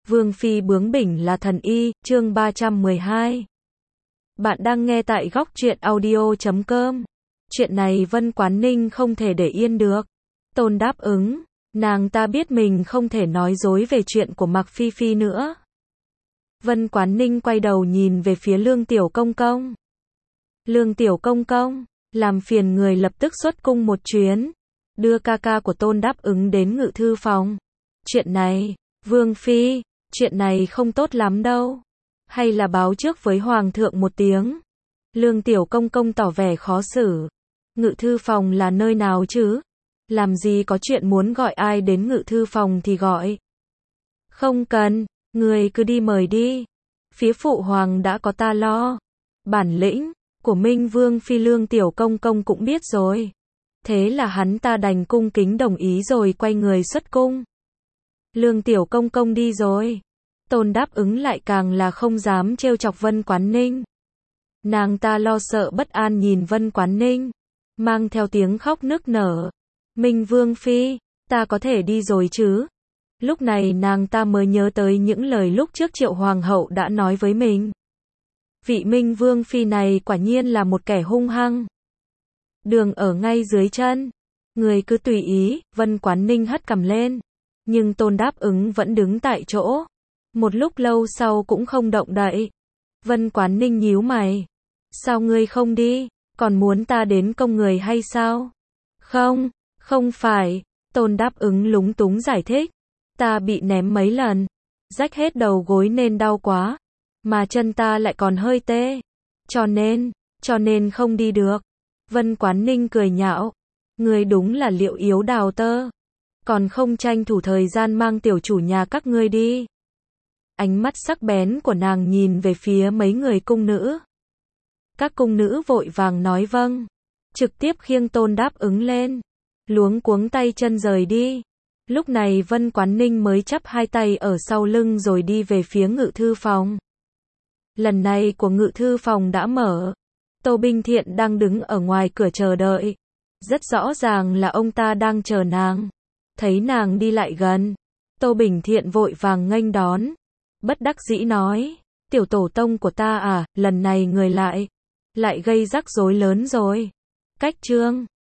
Vương phi bướng bỉnh là thần y, chương 312. Bạn đang nghe tại góc truyện audio.com. Chuyện này Vân Quán Ninh không thể để yên được. Tôn đáp ứng, nàng ta biết mình không thể nói dối về chuyện của Mạc Phi Phi nữa. Vân Quán Ninh quay đầu nhìn về phía Lương Tiểu Công Công. Lương Tiểu Công Công, làm phiền người lập tức xuất cung một chuyến, đưa ca ca của Tôn đáp ứng đến ngự thư phòng. Chuyện này, Vương phi, chuyện này không tốt lắm đâu. Hay là báo trước với Hoàng thượng một tiếng. Lương Tiểu Công Công tỏ vẻ khó xử. Ngự thư phòng là nơi nào chứ? Làm gì có chuyện muốn gọi ai đến ngự thư phòng thì gọi. Không cần, người cứ đi mời đi. Phía phụ hoàng đã có ta lo. Bản lĩnh của Minh Vương phi Lương Tiểu Công Công cũng biết rồi. Thế là hắn ta đành cung kính đồng ý rồi quay người xuất cung. Lương Tiểu Công Công đi rồi. Tôn đáp ứng lại càng là không dám trêu chọc Vân Quán Ninh. Nàng ta lo sợ bất an nhìn Vân Quán Ninh, mang theo tiếng khóc nức nở. Minh Vương phi, ta có thể đi rồi chứ? Lúc này nàng ta mới nhớ tới những lời lúc trước Triệu Hoàng hậu đã nói với mình. Vị Minh Vương phi này quả nhiên là một kẻ hung hăng. Đường ở ngay dưới chân, người cứ tùy ý. Vân Quán Ninh hất cằm lên, nhưng Tôn đáp ứng vẫn đứng tại chỗ. Một lúc lâu sau cũng không động đậy. Vân Quán Ninh nhíu mày. Sao ngươi không đi? Còn muốn ta đến công người hay sao? Không, không phải. Tôn đáp ứng lúng túng giải thích. Ta bị ném mấy lần, rách hết đầu gối nên đau quá. Mà chân ta lại còn hơi tê. Cho nên không đi được. Vân Quán Ninh cười nhạo. Ngươi đúng là liệu yếu đào tơ. Còn không tranh thủ thời gian mang tiểu chủ nhà các ngươi đi. Ánh mắt sắc bén của nàng nhìn về phía mấy người cung nữ. Các cung nữ vội vàng nói vâng, trực tiếp khiêng Tôn đáp ứng lên, luống cuống tay chân rời đi. Lúc này Vân Quán Ninh mới chắp hai tay ở sau lưng rồi đi về phía ngự thư phòng. Lần này của ngự thư phòng đã mở. Tô Binh Thiện đang đứng ở ngoài cửa chờ đợi. Rất rõ ràng là ông ta đang chờ nàng. Thấy nàng đi lại gần, Tô Bình Thiện vội vàng nghênh đón. Bất đắc dĩ nói, tiểu tổ tông của ta à, lần này người lại gây rắc rối lớn rồi. Cách trương,